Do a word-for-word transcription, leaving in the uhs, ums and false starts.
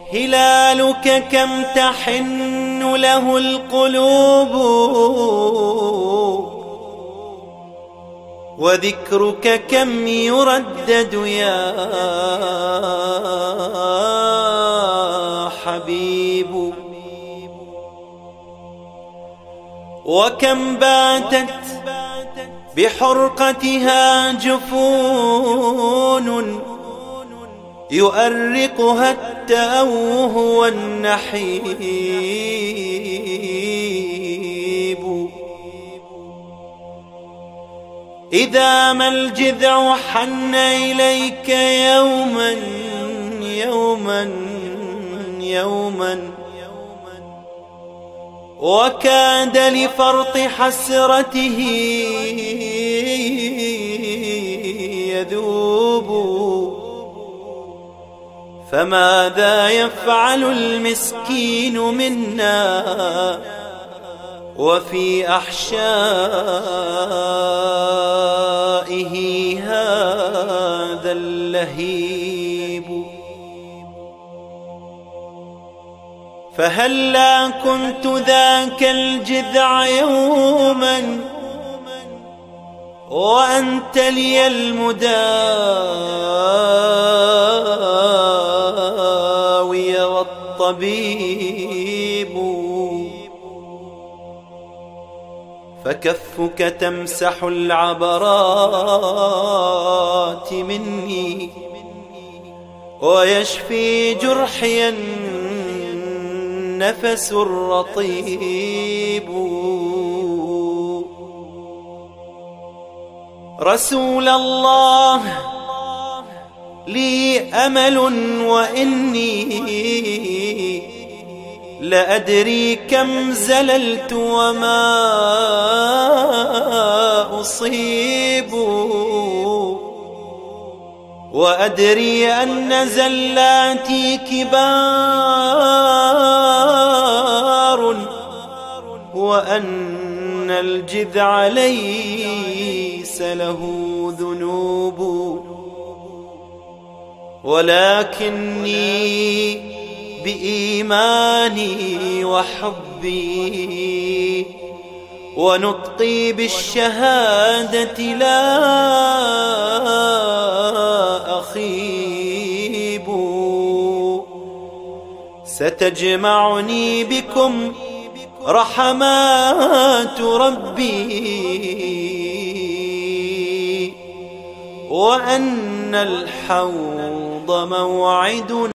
هلالك كم تحن له القلوب، وذكرك كم يردد يا حبيب. وكم باتت بحرقتها جفون يؤرقها التأوه والنحيب. إذا ما الجذع حن إليك يوما يوما يوما، وكاد لفرط حسرته يذوب، فماذا يفعل المسكين منا وفي أحشائه هذا اللهيب؟ فهلا كنت ذاك الجذع يوما وأنت لي المداوي والطبيب. فكفك تمسح العبرات مني ويشفي جرحي النفس الرطيب. رسول الله لي أمل وإني لأدري كم زللت وما أصيب، وأدري أن زلاتي كبار وأن الجذع ليس له ذنوب، ولكني بإيماني وحبي ونطقي بالشهادة لا أخيب. ستجمعني بكم رحمات ربي، وأن الحوض موعدنا.